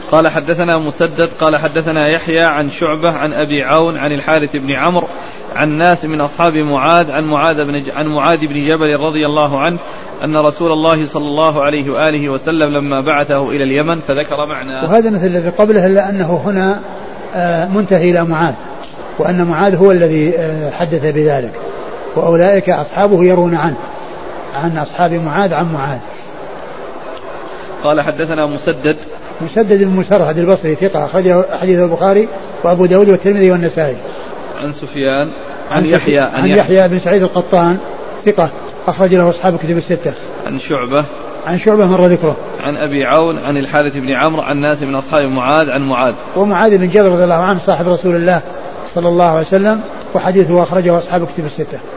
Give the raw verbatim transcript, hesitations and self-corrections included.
قال حدثنا مسدد قال حدثنا يحيى عن شعبة عن أبي عون عن الحارث بن عمرو عن ناس من أصحاب معاذ عن معاذ بن عن معاذ بن جبل رضي الله عنه أن رسول الله صلى الله عليه وآله وسلم لما بعثه إلى اليمن فذكر معناه. وهذا مثل الذي قبله إلا أنه هنا منتهي إلى معاذ، وأن معاذ هو الذي حدث بذلك، وأولئك أصحابه يرون عنه عن أصحاب معاذ عن معاذ. قال حدثنا مسدد مسدد بن مسرهد البصري ثقة أخرجه حديث البخاري وأبو داود والترمذي والنسائي. عن سفيان عن, عن يحيى عن, عن يحيى بن سعيد القطان ثقة أخرج له أصحاب الكتب الستة. عن شعبة عن شعبة مر ذكره. عن أبي عون عن الحارث بن عمرو عن ناس من أصحاب معاذ عن معاذ. ومعاذ بن جبل رضي الله عنه صاحب رسول الله صلى الله عليه وسلم، وحديثه أخرجه أصحاب الكتب الستة.